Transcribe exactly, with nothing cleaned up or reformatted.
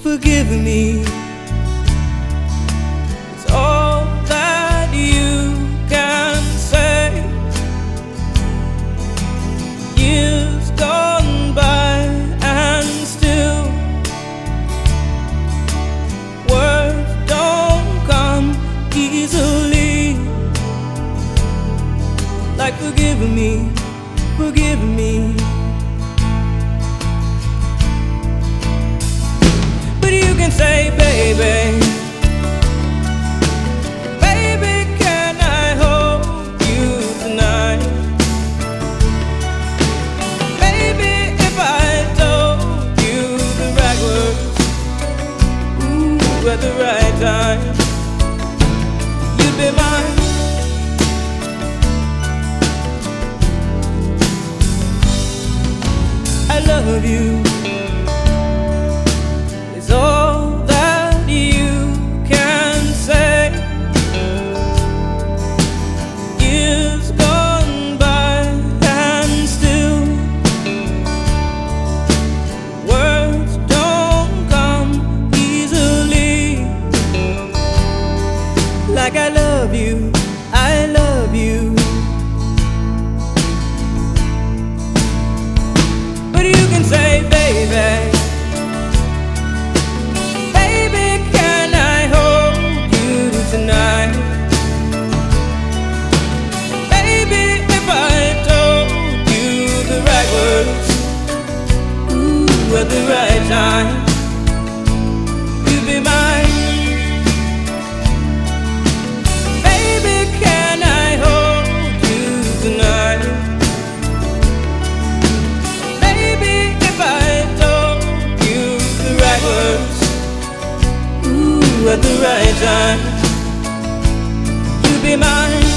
forgive me. It's all that you can say. Years gone by and still words don't come easily. Like forgive me, forgive me. But you can say, baby, baby, can I hold you tonight? Maybe if I told you the right words, ooh, at the right time, you'd be mine. I love you. It's all that you can say. Years gone by and still words don't come easily. Like I love you, I love you. But you can say, baby, baby, can I hold you tonight? Maybe if I told you the right words, ooh, at the right time, you'd be mine. Baby, can I hold you tonight? At the right time, you'd be mine.